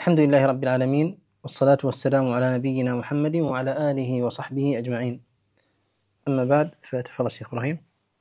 الحمد لله رب العالمين، والصلاة والسلام على نبينا محمد وعلى آله وصحبه أجمعين. أما بعد، فتفضل الشيخ إبراهيم.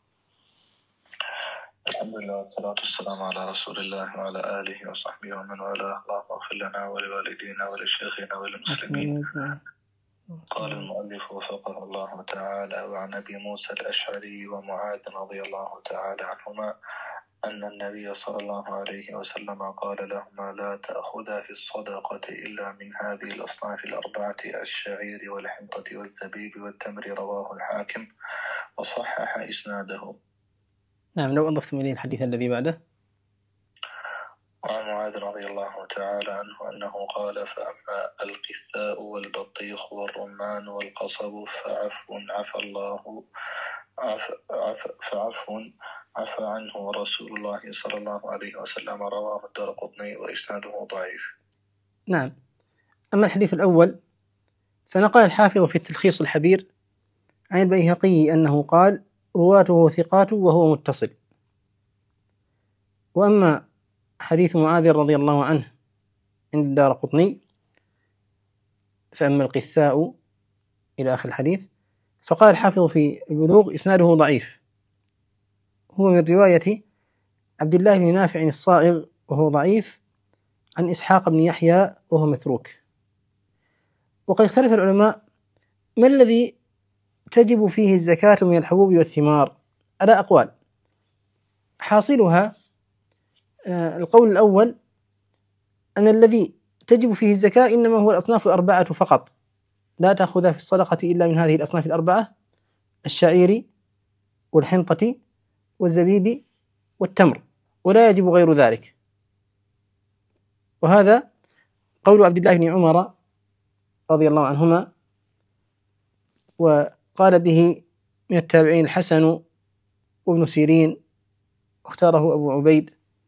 الحمد لله والصلاة والسلام على رسول الله وعلى آله وصحبه ومن والاه. اللهم اغفر لنا ولوالدينا ولشيخنا وللمسلمين. قال المؤلف وفقه الله تعالى: وعن أبي موسى الأشعري ومعاذ رضي الله تعالى عنهما أن النبي صلى الله عليه وسلم قال لهما: لا تأخذا في الصدقة إلا من هذه الأصناف الأربعة: الشعير والحنطة والزبيب والتمر. رواه الحاكم وصحح إسناده. نعم، لو أضفتم إليه الحديث الذي بعده. وعن معاذ رضي الله تعالى عنه أنه قال: فأما القثاء والبطيخ والرمان والقصب عفى عنه رسول الله صلى الله عليه وسلم. رواه الدارقطني وإسناده ضعيف. نعم. أما الحديث الأول فنقل الحافظ في التلخيص الحبير عن البيهقي أنه قال: رواته ثقات وهو متصل. وأما حديث معاذ رضي الله عنه عند الدارقطني فأما القثاء إلى آخر الحديث، فقال الحافظ في البلوغ: إسناده ضعيف، هو من رواية عبد الله بن نافع الصائغ وهو ضعيف، عن إسحاق بن يحيى وهو متروك. وقد اختلف العلماء ما الذي تجب فيه الزكاة من الحبوب والثمار على أقوال. حاصلها القول الأول أن الذي تجب فيه الزكاة إنما هو الأصناف الأربعة فقط، لا تأخذها في الصدقة إلا من هذه الأصناف الأربعة: الشعير والحنطة والزبيب والتمر، ولا يجب غير ذلك. وهذا قول عبد الله بن عمر رضي الله عنهما، وقال به من التابعين الحسن وابن سيرين، واختاره أبو عبيد.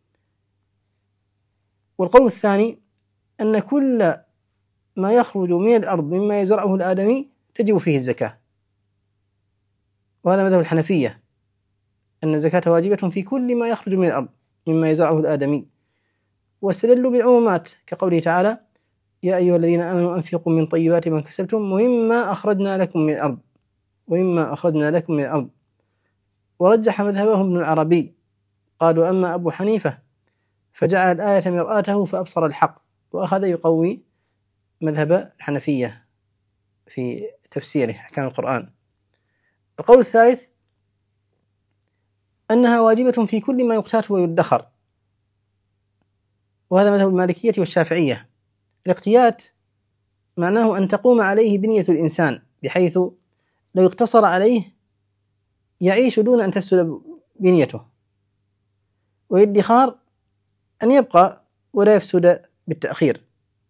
والقول الثاني أن كل ما يخرج من الأرض مما يزرعه الآدمي تجب فيه الزكاة، وهذا مذهب الحنفية، أن الزكاة واجبة في كل ما يخرج من الأرض مما يزرعه الآدمي، واستدلوا بالعمومات كقوله تعالى: يا أيها الذين آمنوا أنفقوا من طيبات ما كسبتم ومما أخرجنا لكم من الأرض. ورجح مذهبهم ابن العربي، قالوا: أما أبو حنيفة فجعل الآية مرآته فأبصر الحق، وأخذ يقوي مذهب الحنفية في تفسيره أحكام القرآن. القول الثالث أنها واجبة في كل ما يقتات ويدخر، وهذا مذهب المالكية والشافعية. الاقتيات معناه أن تقوم عليه بنية الإنسان، بحيث لو اقتصر عليه يعيش دون أن تفسد بنيته. والادخار أن يبقى ولا يفسد بالتأخير.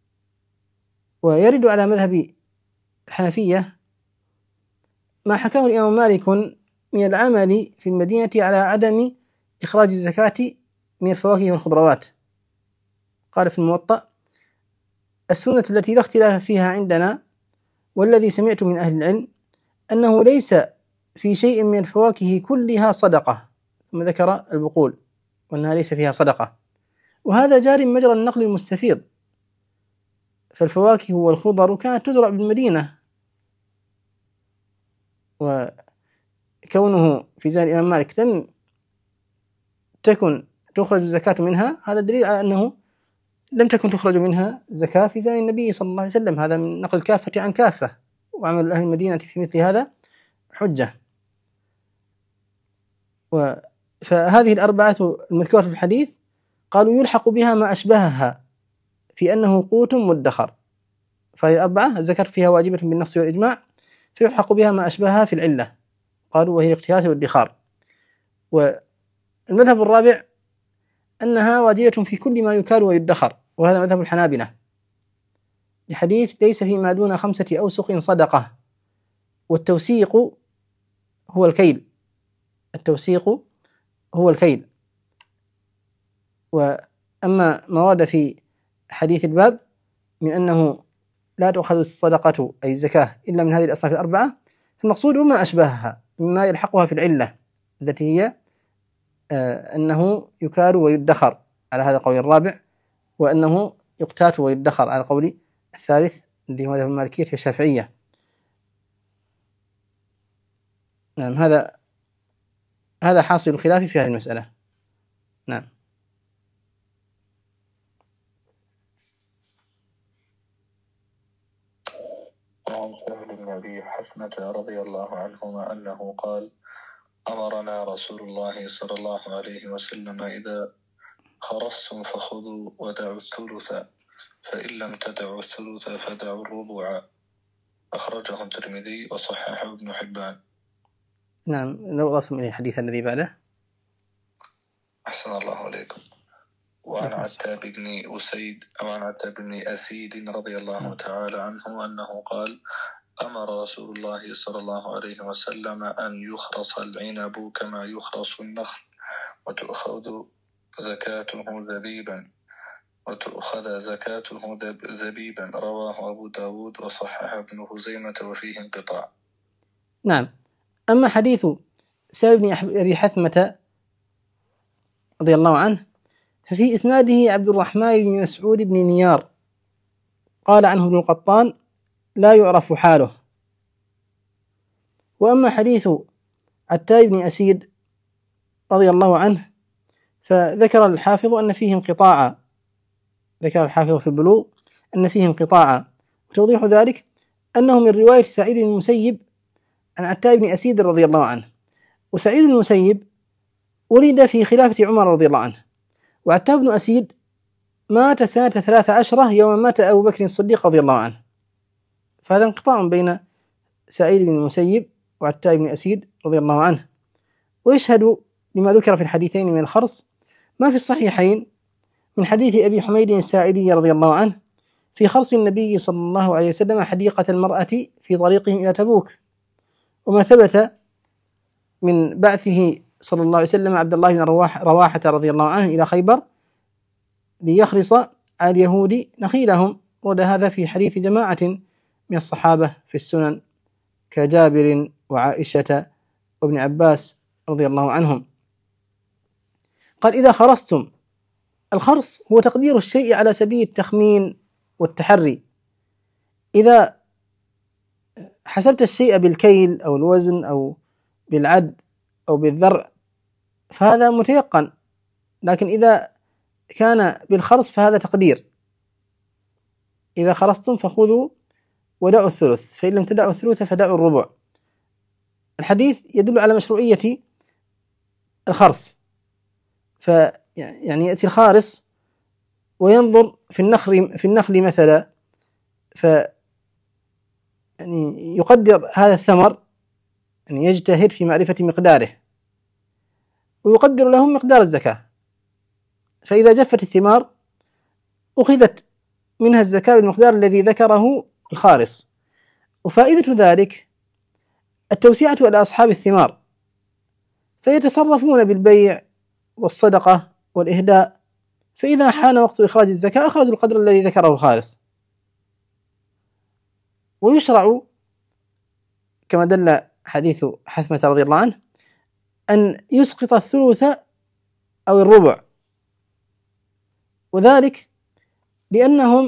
ويرد على مذهب الحنفية ما حكاه الإمام مالك من العمل في المدينة على عدم إخراج الزكاة من الفواكه والخضروات. قال في الموطأ: السنة التي لا اختلاف فيها عندنا والذي سمعت من أهل العلم أنه ليس في شيء من الفواكه كلها صدقة، ثم ذكر البقول وأنها ليس فيها صدقة، وهذا جار مجرى النقل المستفيض، فالفواكه والخضر كانت تزرع بالمدينة، وكونه في زمن الإمام مالك لم تكن تخرج الزكاة منها، هذا دليل على أنه لم تكن تخرج منها زكاة في زمن النبي صلى الله عليه وسلم. هذا من نقل الكافة عن كافة، وعمل أهل المدينة في مثل هذا حجة. فهذه الأربعة المذكورة في الحديث قالوا يلحق بها ما أشبهها في أنه قوت مدخر، فهذه الأربعة الزكاة فيها واجبة بالنص والإجماع، فيلحق بها ما أشبهها في العلة، قالوا وهي الاقتيات والادخار. والمذهب الرابع أنها واجبة في كل ما يكال ويدخر، وهذا مذهب الحنابلة، لحديث: ليس فيما دون 5 أوسق صدقة. والتوسيق هو الكيل. وأما ما ورد في حديث الباب من أنه لا تؤخذ الصدقة أي الزكاة إلا من هذه الأصناف الأربعة، فالمقصود ما أشبهها مما يلحقها في العلة التي هي أنه يكال ويدخر على هذا القول الرابع، وأنه يقتات ويدخر على القول الثالث اللي هو مذهب المالكية والشافعية. نعم، هذا حاصل الخلاف في هذه المسألة. نعم. وعن سهل بن أبي حثمة رضي الله عنهما أنه قال: أمرنا رسول الله صلى الله عليه وسلم إذا خرجتم فخذوا ودعوا الثلث، فإن لم تدعوا الثلث فدعوا الربع. أخرجه الترمذي وصححه ابن حبان. نعم، لو أضفتم إليه الحديث الذي بعده. أحسن الله عليكم. وعن عتاب بن أسيد أو عن عتاب بن أسيد رضي الله تعالى عنه أنه قال: أمر رسول الله صلى الله عليه وسلم أن يخرص العنب كما يخرص النخل، وتؤخذ زكاته زبيبا. رواه أبو داود وصححه ابن خزيمة وفيه انقطاع. نعم. أما حديث سهل بن أبي حثمة رضي الله عنه ففي إسناده عبد الرحمن بن مسعود بن نيار قال عنه ابن القطان: لا يعرف حاله. وأما حديث عتاب بن أسيد رضي الله عنه فذكر الحافظ أن فيه انقطاعا، ذكر الحافظ في البلوغ أن فيه انقطاعا، وتوضيح ذلك أنه من رواية سعيد بن المسيب عن عتاب بن أسيد رضي الله عنه. وسعيد بن المسيب ولد في خلافة عمر رضي الله عنه، وعتاب بن أسيد مات سنة 13 يوم مات أبو بكر الصديق رضي الله عنه، فهذا انقطاع بين سعيد بن المسيب وعتاب بن أسيد رضي الله عنه. ويشهد لما ذكر في الحديثين من الخرص ما في الصحيحين من حديث أبي حميد الساعدي رضي الله عنه في خرص النبي صلى الله عليه وسلم حديقة المرأة في طريقهم إلى تبوك، وما ثبت من بعثه صلى الله عليه وسلم عبد الله بن رواحة رضي الله عنه إلى خيبر ليخرص على اليهود نخيلهم. ورد هذا في حديث جماعة من الصحابة في السنن كجابر وعائشة وابن عباس رضي الله عنهم. قال: إذا خرصتم، الخرص هو تقدير الشيء على سبيل التخمين والتحري. إذا حسبت الشيء بالكيل أو الوزن أو بالعد أو بالذرع فهذا متيقن، لكن إذا كان بالخرص فهذا تقدير. إذا خرصتم فخذوا ودعوا الثلث، فإن لم تدعوا الثلث فدعوا الربع. الحديث يدل على مشروعية الخرص، يعني يأتي الخارص وينظر في النخل مثلا، يعني يقدر هذا الثمر، يعني يجتهد في معرفة مقداره، ويقدر لهم مقدار الزكاة. فإذا جفت الثمار أخذت منها الزكاة بالمقدار الذي ذكره الخارص. وفائدة ذلك التوسعة على أصحاب الثمار، فيتصرفون بالبيع والصدقة والإهداء، فإذا حان وقت إخراج الزكاة أخرجوا القدر الذي ذكره الخارص. ويشرع كما دل حديث حثمة رضي الله عنه أن يسقط الثلث أو الربع، وذلك لأنهم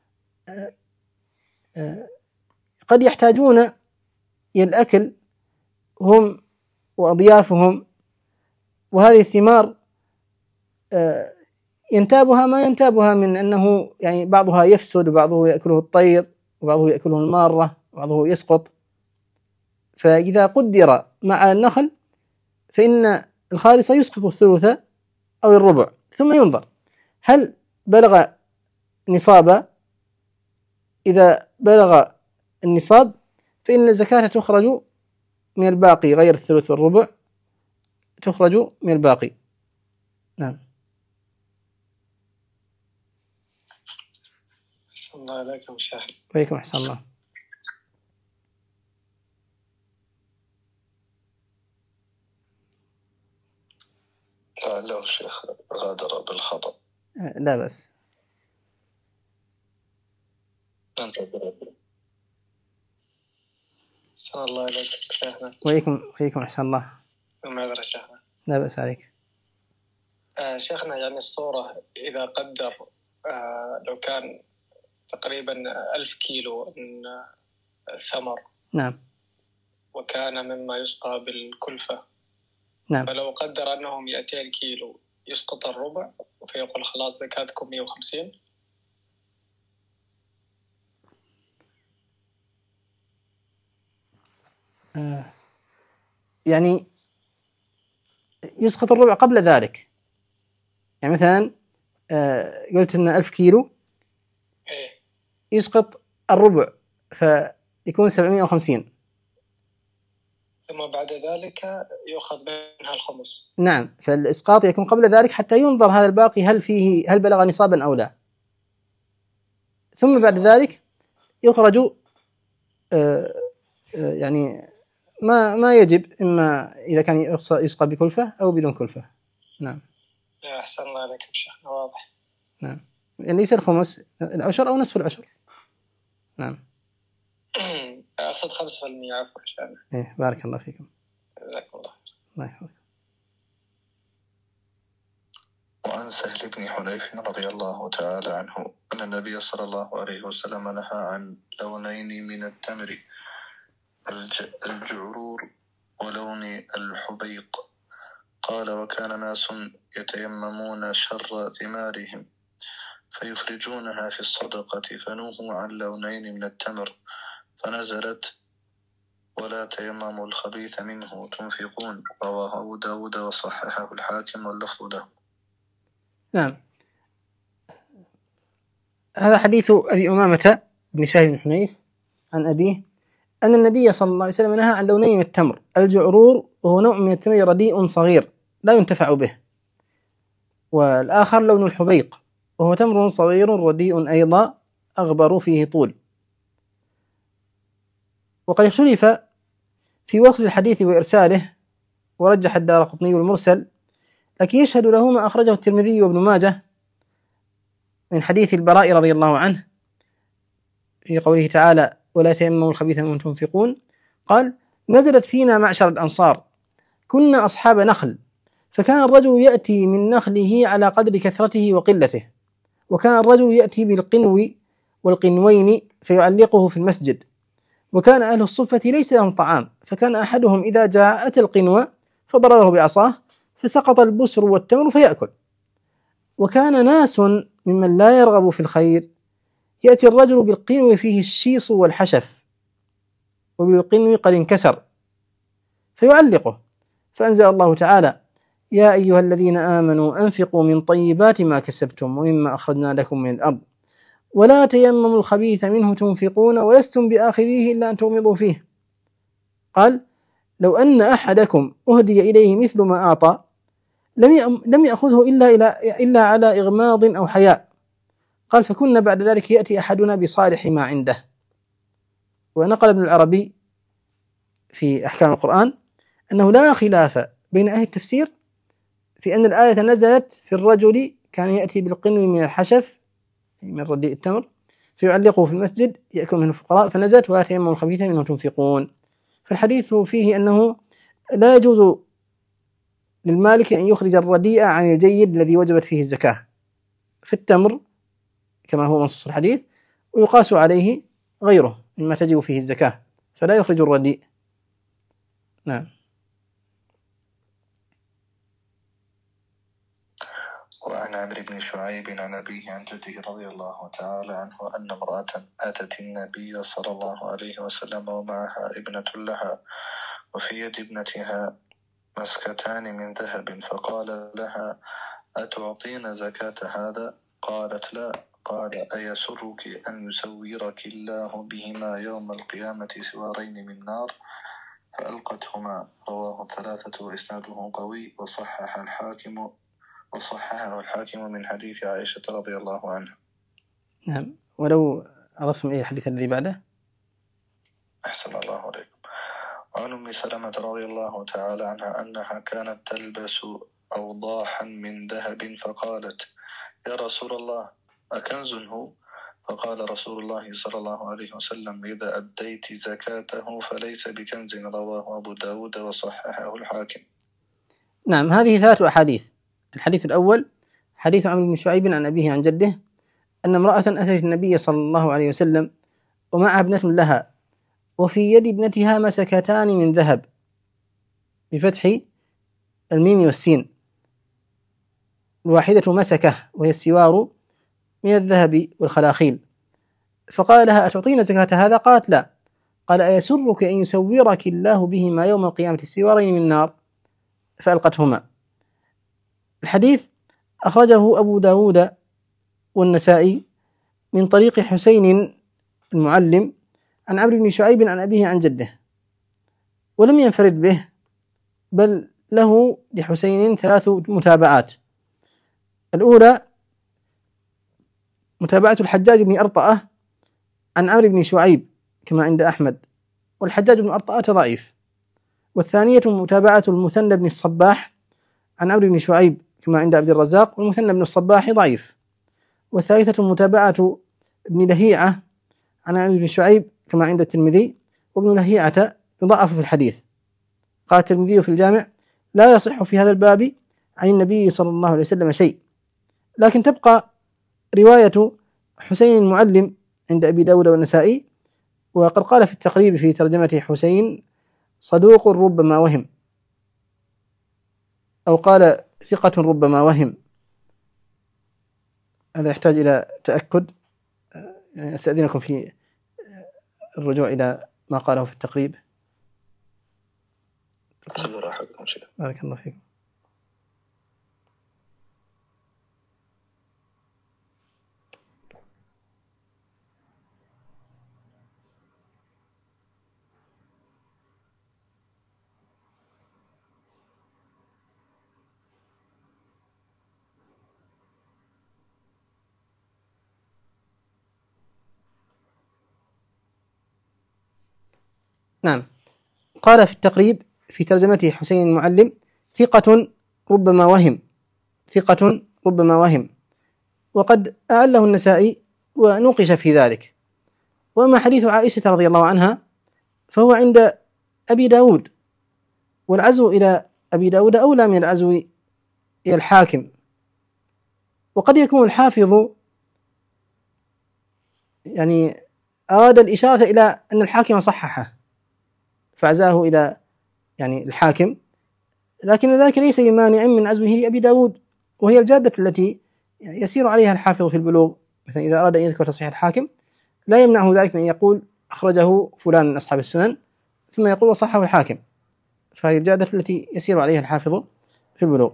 قد يحتاجون إلى الأكل هم وأضيافهم، وهذه الثمار ينتابها ما ينتابها من أنه يعني بعضها يفسد وبعضه يأكله الطير وبعضه يأكله المارة وبعضه يسقط. فإذا قدر مع النخل فإن الخالص يسقط الثلث أو الربع، ثم ينظر هل بلغ نصابا. إذا بلغ النصاب فإن الزكاة تخرج من الباقي، غير الثلث والربع تخرج من الباقي. نعم. أحسن الله عليكم شيخ. وعليكم أحسن الله. لعله الشيخ غادر بالخطأ. لا بأس. أحسن الله عليكم شيخنا. وعليكم أحسن الله. معذرة شيخنا. لا بأس عليك. شيخنا، يعني الصورة إذا قدر لو كان تقريبا 1000 كيلو من الثمر، نعم، وكان مما يسقى بالكلفة، نعم، فلو قدر أنه 200 كيلو يسقط الربع، فيقول خلاص زكاتكم 150. يعني يسقط الربع قبل ذلك. يعني مثلا قلت إن 1000 كيلو يسقط الربع فيكون 750، ثم بعد ذلك يؤخذ منها الخمس. نعم، فالإسقاط يكون قبل ذلك حتى ينظر هذا الباقي هل بلغ نصابا أو لا، ثم بعد ذلك يخرج يعني ما يجب، إما إذا كان يسقى بكلفة أو بدون كلفة. نعم. أحسن الله عليكم شيخنا، واضح. نعم، يعني ليس الخمس، العشر أو نصف العشر. نعم. أقصد 5%. عفوا شيخنا. إيه، بارك الله فيكم. جزاكم الله خير. الله يحفظك. وعن سهل بن حنيف رضي الله تعالى عنه أن النبي صلى الله عليه وسلم نهى عن لونين من التمر، الجعرور ولون الحبيق. قال: وكان ناس يتيممون شر ثمارهم فيخرجونها في الصدقة، فنهوا عن لونين من التمر، فنزلت: ولا تيمموا الخبيث منه تنفقون. رواه أبو داود وصححه الحاكم واللفظ له. نعم، هذا حديث أبي أمامة بن سهل بن حنيف عن أبيه أن النبي صلى الله عليه وسلم نهى عن لونين من التمر، الجعرور وهو نوع من التمر رديء صغير لا ينتفع به، والآخر لون الحبيق وهو تمر صغير رديء أيضا أغبر فيه طول. وقد اختلف في وصل الحديث وإرساله، ورجح الدارقطني المرسل، لكن يشهد له ما أخرجه الترمذي وابن ماجه من حديث البراء رضي الله عنه في قوله تعالى: ولا تيمموا الخبيث منه تنفقون. قال: نزلت فينا معشر الأنصار، كنا أصحاب نخل، فكان الرجل يأتي من نخله على قدر كثرته وقلته، وكان الرجل يأتي بالقنو والقنوين فيعلقه في المسجد، وكان أهل الصفة ليس لهم طعام، فكان أحدهم إذا جاء أتى القنو فضربه بعصاه فسقط البسر والتمر فيأكل. وكان ناس ممن لا يرغب في الخير يأتي الرجل بالقنو فيه الشيص والحشف، وبالقنو قد انكسر فيعلقه، فأنزل الله تعالى: يا أيها الذين آمنوا أنفقوا من طيبات ما كسبتم ومما أخرجنا لكم من الأرض ولا تيمموا الخبيث منه تنفقون ولستم بآخذيه إلا أن تغمضوا فيه. قال: لو أن أحدكم أهدي إليه مثل ما أعطى لم يأخذه إلا على إغماض أو حياء. قال: فكنا بعد ذلك يأتي أحدنا بصالح ما عنده. ونقل ابن العربي في أحكام القرآن أنه لا خلاف بين أهل التفسير في أن الآية نزلت في الرجل كان يأتي بالقنو من الحشف من رديء التمر فيعلقه في المسجد يأكل منه الفقراء، فنزلت: ولا تيمموا الخبيث منه تنفقون. فالحديث فيه أنه لا يجوز للمالك أن يخرج الرديء عن الجيد الذي وجبت فيه الزكاة في التمر كما هو منصوص الحديث، ويقاس عليه غيره مما تجب فيه الزكاة، فلا يخرج الرديء. نعم. وعن عمرو بن شعيب عن أبيه عن جده رضي الله تعالى عنه أن امرأة أتت النبي صلى الله عليه وسلم ومعها ابنة لها، وفي يد ابنتها مسكتان من ذهب، فقال لها: أتعطين زكاة هذا؟ قالت: لا. قال: أيسرك أن يسورك الله بهما يوم القيامة سوارين من نار؟ فألقتهما. رواه الثلاثة وإسناده قوي، وصححه الحاكم من حديث عائشة رضي الله عنها. نعم. ولو أضفتم إلى الحديث الذي بعده. أحسن الله عليكم. وعن أم سلمة رضي الله تعالى عنها أنها كانت تلبس أوضاحا من ذهب، فقالت: يا رسول الله، أكنز هو؟ فقال رسول الله صلى الله عليه وسلم: إذا أديت زكاته فليس بكنز. رواه أبو داود وصححه الحاكم. نعم، هذه 3 أحاديث. الحديث الأول حديث عمرو بن شعيب عن أبيه عن جده أن امرأة أتت النبي صلى الله عليه وسلم ومعها ابنة لها، وفي يد ابنتها مسكتان من ذهب بفتح الميم والسين، الواحدة مسكة وهي السوار من الذهب والخلاخيل، فقال لها: أتعطين زكاة هذا؟ قالت: لا. قال: أيسرك أن يسورك الله بهما يوم القيامة السوارين من نار؟ فألقتهما. الحديث أخرجه أبو داود والنسائي من طريق حسين المعلم عن عمرو بن شعيب عن أبيه عن جده، ولم ينفرد به، بل له لحسين 3 متابعات. الأولى متابعة الحجاج بن أرطأة عن عمرو بن شعيب كما عند أحمد، والحجاج بن أرطأة ضعيف. والثانية متابعة المثنى بن الصباح عن عمرو بن شعيب كما عند عبد الرزاق، والمثنى بن الصباح ضعيف. والثالثة متابعة ابن لهيعة عن عمرو بن شعيب كما عند الترمذي، وابن لهيعة يضعف في الحديث. قال الترمذي في الجامع: لا يصح في هذا الباب عن النبي صلى الله عليه وسلم شيء. لكن تبقى رواية حسين المعلم عند أبي داود والنسائي، وقد قال في التقريب في ترجمة حسين: صدوق ربما وهم، أو قال ثقة ربما وهم. هذا يحتاج إلى تأكد، أستأذنكم في الرجوع إلى ما قاله في التقريب. بارك الله فيكم. نعم، قال في التقريب في ترجمته حسين المعلم: ثقة ربما وهم، ثقة ربما وهم. وقد أعله النسائي ونوقش في ذلك. وأما حديث عائشة رضي الله عنها فهو عند أبي داود، والعزو إلى أبي داود أولى من العزو إلى الحاكم. وقد يكون الحافظ يعني أراد الإشارة إلى أن الحاكم صححه فعزاه إلى يعني الحاكم، لكن ذلك ليس بمانع من عزوه لأبي داود، وهي الجادة التي يسير عليها الحافظ في البلوغ. مثلا إذا أراد أن يذكر تصحيح الحاكم لا يمنعه ذلك من يقول: أخرجه فلان من أصحاب السنن، ثم يقول: وصححه الحاكم. فهذه الجادة التي يسير عليها الحافظ في البلوغ.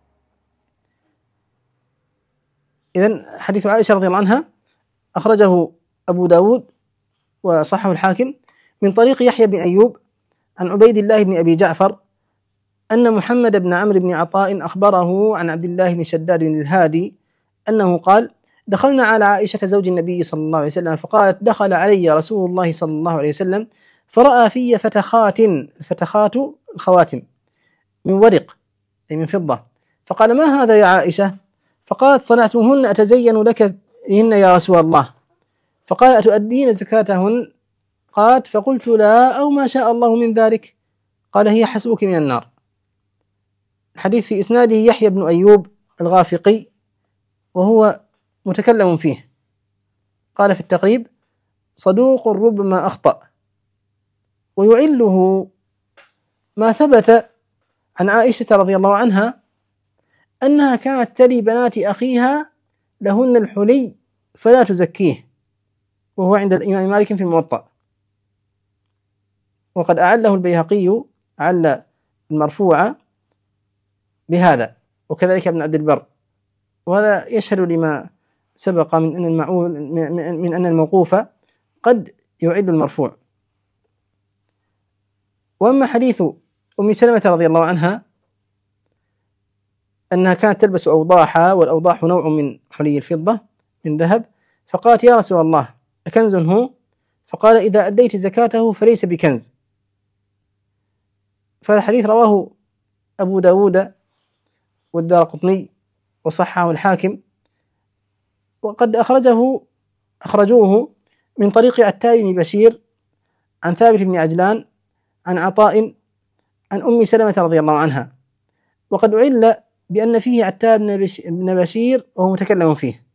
إذن حديث عائشة رضي الله عنها أخرجه أبو داود وصححه الحاكم من طريق يحيى بن أيوب عن عبيد الله بن أبي جعفر أن محمد بن عمرو بن عطاء أخبره عن عبد الله بن شداد بن الهادي أنه قال: دخلنا على عائشة زوج النبي صلى الله عليه وسلم فقالت: دخل علي رسول الله صلى الله عليه وسلم فرأى في فتخات، الفتخات الخواتم من ورق أي من فضة، فقال: ما هذا يا عائشة؟ فقالت: صنعتهن أتزين لك بهن يا رسول الله. فقال: أتؤدين زكاتهن؟ قالت: فقلت: لا، أو ما شاء الله من ذلك. قال: هي حسبك من النار. الحديث في إسناده يحيى بن أيوب الغافقي وهو متكلم فيه. قال في التقريب: صدوق ربما أخطأ. ويعله ما ثبت عن عائشة رضي الله عنها أنها كانت تلي بنات أخيها لهن الحلي فلا تزكيه، وهو عند الإمام مالك في الموطأ. وقد أعله البيهقي أعل المرفوع بهذا، وكذلك ابن عبد البر. وهذا يشهد لما سبق من أن الموقوف قد يعد المرفوع. وأما حديث أم سلمة رضي الله عنها أنها كانت تلبس أوضاحا، والأوضاح نوع من حلي الفضة من ذهب، فقالت: يا رسول الله أكنز هو؟ فقال: إذا أديت زكاته فليس بكنز. فالحديث رواه أبو داود والدارقطني وصححه الحاكم، وقد أخرجوه من طريق عتاب بن بشير عن ثابت بن عجلان عن عطاء عن أم سلمة رضي الله عنها. وقد أعل بأن فيه عتاب بن بشير وهو متكلم فيه،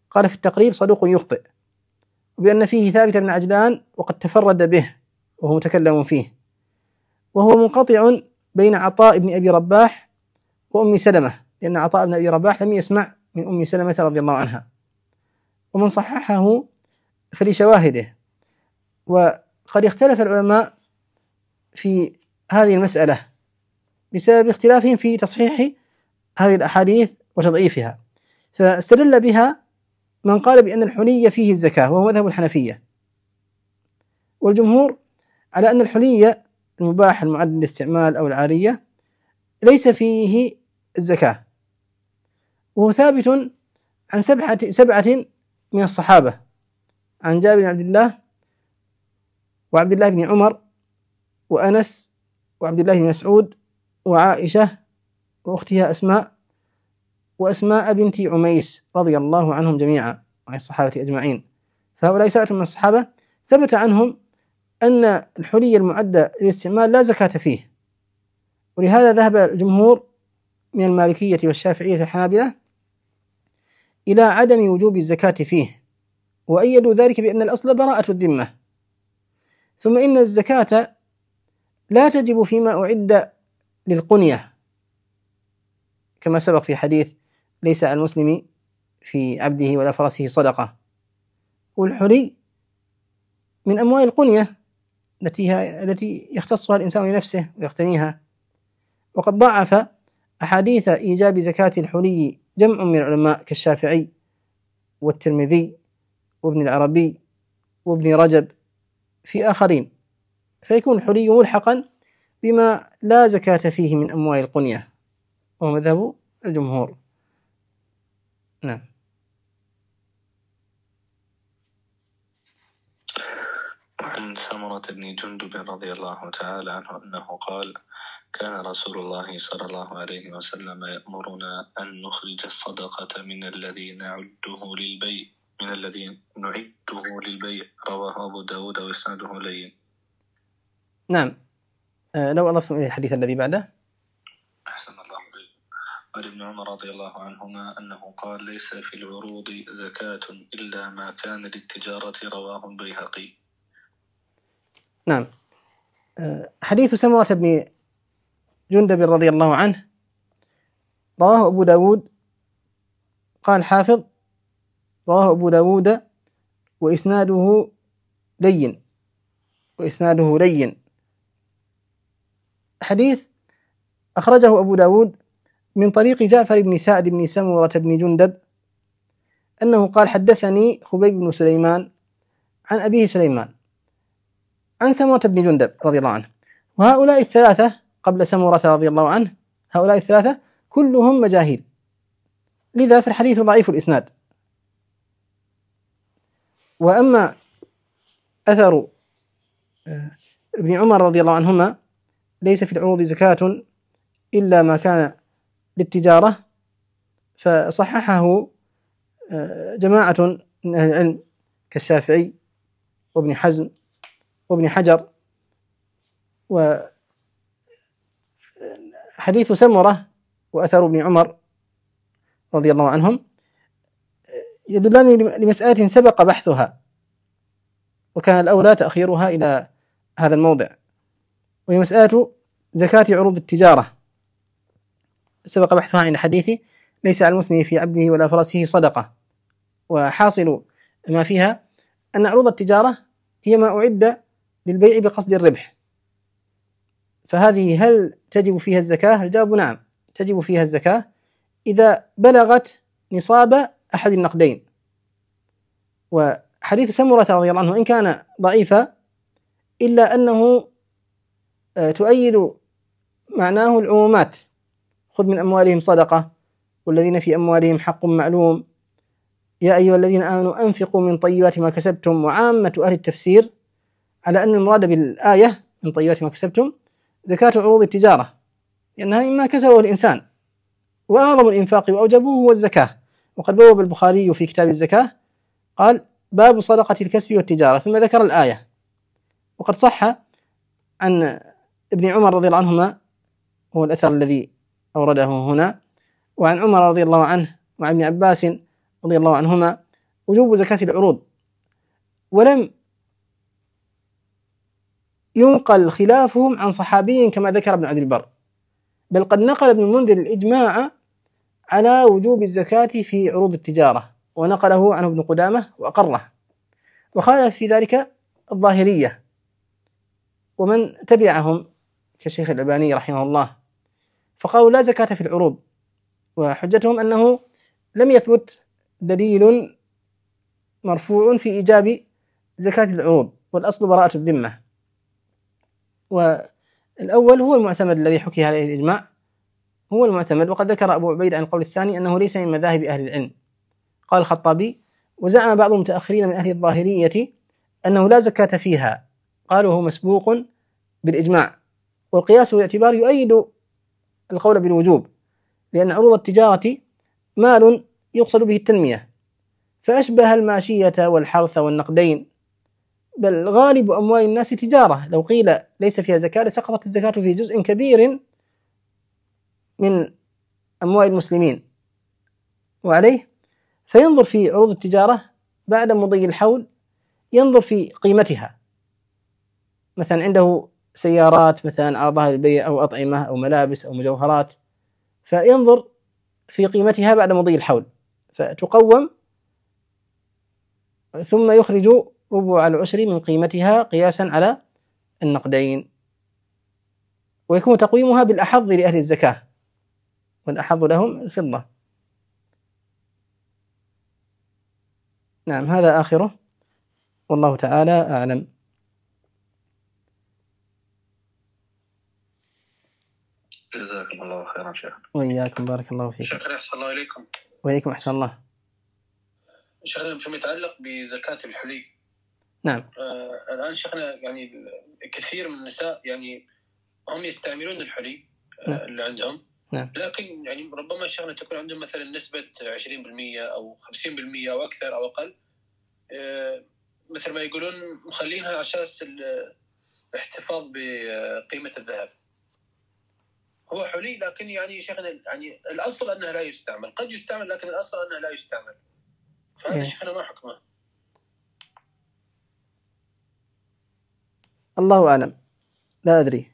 قال في التقريب صدوق يخطئ، وبأن فيه ثابت بن عجلان وقد تفرد به وهو متكلم فيه، وهو منقطع بين عطاء بن أبي رباح وأم سلمة، لأن عطاء بن أبي رباح لم يسمع من أم سلمة رضي الله عنها. ومن صححه فلشواهده. وقد اختلف العلماء في هذه المسألة بسبب اختلافهم في تصحيح هذه الأحاديث وتضعيفها، فاستدل بها من قال بأن الحلي فيه الزكاة وهو مذهب الحنفية، والجمهور على أن الحلي المباح المعد للاستعمال أو العارية ليس فيه الزكاة، وهو ثابت عن سبعة من الصحابة، عن جابر بن عبد الله وعبد الله بن عمر وأنس وعبد الله بن مسعود وعائشة وأختها أسماء وأسماء بنت عميس رضي الله عنهم جميعا وعن الصحابة أجمعين. فهؤلاء سبعة من الصحابة ثبت عنهم أن الحلي المعد للاستعمال لا زكاة فيه، ولهذا ذهب الجمهور من المالكية والشافعية والحنابلة إلى عدم وجوب الزكاة فيه، وأيدوا ذلك بأن الأصل براءة الذمة. ثم إن الزكاة لا تجب فيما أعد للقنية، كما سبق في حديث ليس على المسلم في عبده ولا فرسه صدقة. والحلي من أموال القنية التي يختصها الإنسان لنفسه ويقتنيها. وقد ضعف أحاديث إيجاب زكاة الحلي جمع من العلماء كالشافعي والترمذي وابن العربي وابن رجب في آخرين، فيكون الحلي ملحقا بما لا زكاة فيه من أموال القنية، وهو مذهب الجمهور. نعم. عن سمرة بن جندب رضي الله تعالى عنه أنه قال: كان رسول الله صلى الله عليه وسلم يأمرنا أن نخرج الصدقة من الذي نعده للبيع. رواه أبو داود وإسناده لين. نعم. لو أضفتم إلى الحديث الذي بعده. أحسن الله عليك. عن ابن عمر رضي الله عنهما أنه قال: ليس في العروض زكاة إلا ما كان للتجارة. رواه البيهقي. نعم. حديث سمرة بن جندب رضي الله عنه رواه أبو داود. قال حافظ: رواه أبو داود وإسناده لين. حديث أخرجه أبو داود من طريق جعفر بن سعد بن سمرة بن جندب أنه قال: حدثني خبيب بن سليمان عن أبيه سليمان عن سمرة بن جندب رضي الله عنه. وهؤلاء الثلاثة قبل سمرة رضي الله عنه، هؤلاء الثلاثة كلهم مجاهيل، لذا فالحديث ضعيف الإسناد. وأما أثر ابن عمر رضي الله عنهما: ليس في العروض زكاة إلا ما كان للتجارة، فصححه جماعة من أهل العلم كالشافعي وابن حزم وابن حجر. وحديث سمرة وأثر ابن عمر رضي الله عنهم يدلان لمسألة سبق بحثها، وكان الأولى تأخيرها إلى هذا الموضع، وهي مسألة زكاة عروض التجارة. سبق بحثها عند حديث ليس على المسلم في عبده ولا فرسه صدقة. وحاصل ما فيها أن عروض التجارة هي ما أعد للبيع بقصد الربح، فهذه هل تجب فيها الزكاة؟ الجواب نعم، تجب فيها الزكاة إذا بلغت نصاب أحد النقدين. وحديث سمرة رضي الله عنه إن كان ضعيفا إلا أنه تؤيد معناه العمومات: خذ من أموالهم صدقة والذين في أموالهم حق معلوم، يا أيها الذين آمنوا أنفقوا من طيبات ما كسبتم. وعامة أهل التفسير على أن المراد بالآية من طيبات ما كسبتم زكاة عروض التجارة، لأنها مما كسبه الإنسان، وأعظم الإنفاق وأوجبه هو الزكاة. وقد بوب البخاري في كتاب الزكاة قال: باب صدقة الكسب والتجارة، ثم ذكر الآية. وقد صح عن ابن عمر رضي الله عنهما، هو الأثر الذي أورده هنا، وعن عمر رضي الله عنه وعن ابن عباس رضي الله عنهما وجوب زكاة العروض، ولم ينقل خلافهم عن صحابي كما ذكر ابن عبد البر، بل قد نقل ابن المنذر الإجماع على وجوب الزكاة في عروض التجارة، ونقله عنه ابن قدامة وأقره، وخالف في ذلك الظاهرية ومن تبعهم كشيخ الألباني رحمه الله، فقالوا لا زكاة في العروض، وحجتهم أنه لم يثبت دليل مرفوع في إيجاب زكاة العروض، والأصل براءة الذمة. والأول هو المعتمد الذي حكي عليه الإجماع، هو المعتمد. وقد ذكر أبو عبيد عن القول الثاني أنه ليس من مذاهب أهل العلم. قال الخطابي: وزعم بعض المتأخرين من أهل الظاهرية أنه لا زكاة فيها، قالوا هو مسبوق بالإجماع، والقياس والاعتبار يؤيد القول بالوجوب، لأن عروض التجارة مال يقصد به التنمية، فأشبه الماشية والحرث والنقدين، بل غالب أموال الناس تجارة، لو قيل ليس فيها زكاة لسقطت الزكاة في جزء كبير من أموال المسلمين. وعليه فينظر في عروض التجارة بعد مضي الحول، ينظر في قيمتها، مثلا عنده سيارات مثلا عرضها للبيع أو أطعمة أو ملابس أو مجوهرات، فينظر في قيمتها بعد مضي الحول فتقوم، ثم يخرج ربع العشر من قيمتها قياسا على النقدين، ويكون تقويمها بالأحظ لأهل الزكاة، والأحظ لهم الفضة. نعم، هذا آخره، والله تعالى أعلم. جزاكم الله خيرا شيخ. وإياكم، بارك الله فيكم. شكرا، أحسن الله إليكم. وإليكم أحسن الله. شيخنا فيما يتعلق بزكاة الحلي، نعم. الآن شيخنا يعني كثير من النساء يعني هم يستعملون الحلي نعم. اللي عندهم، نعم. لكن يعني ربما شيخنا تكون عندهم مثلا نسبة 20% أو 50% أو أكثر أو أقل، مثل ما يقولون مخلينها على أساس الاحتفاظ بقيمة الذهب. هو حلي لكن يعني شيخنا يعني الأصل أنه لا يستعمل، قد يستعمل لكن الأصل أنه لا يستعمل، فهذا شيخنا ما حكمه؟ الله أعلم، لا أدري.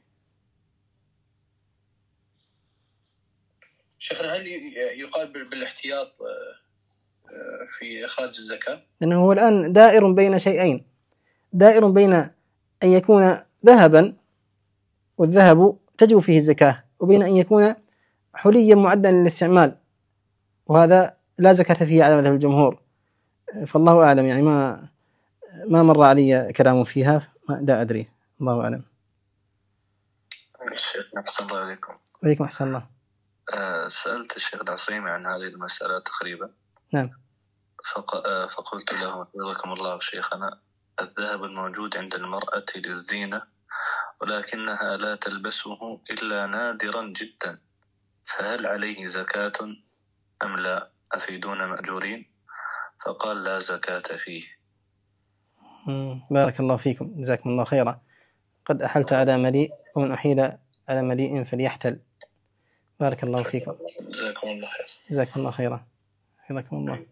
شيخنا هل يقال بالاحتياط في إخراج الزكاة؟ لأنه هو الآن دائر بين شيئين، دائر بين أن يكون ذهبا والذهب تجب فيه الزكاة، وبين أن يكون حليا معدا للاستعمال، وهذا لا زكاة فيه على مذهب الجمهور. فالله أعلم، يعني ما مر علي كلام فيها، لا أدري، الله أعلم. الشيخ أحسن الله إليكم. وإليكم أحسن الله. سألت الشيخ العصيمي عن هذه المسألة تقريبا. نعم. فقلت له: حفظكم الله شيخنا، الذهب الموجود عند المرأة للزينة، ولكنها لا تلبسه إلا نادرا جدا، فهل عليه زكاة أم لا؟ أفيدون مأجورين. فقال: لا زكاة فيه. بارك الله فيكم، جزاكم الله خيرا. قد أحلت على مليء، ومن أحيل على مليء فليحتل. بارك الله فيكم، جزاكم الله خير. جزاكم الله خيرا، حفظكم الله.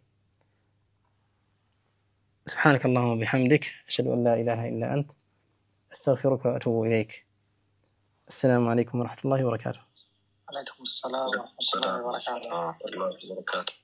سبحانك اللهم وبحمدك، أشهد أن لا إله إلا أنت، أستغفرك وأتوب إليك. السلام عليكم ورحمة الله وبركاته. عليكم السلام ورحمة الله وبركاته.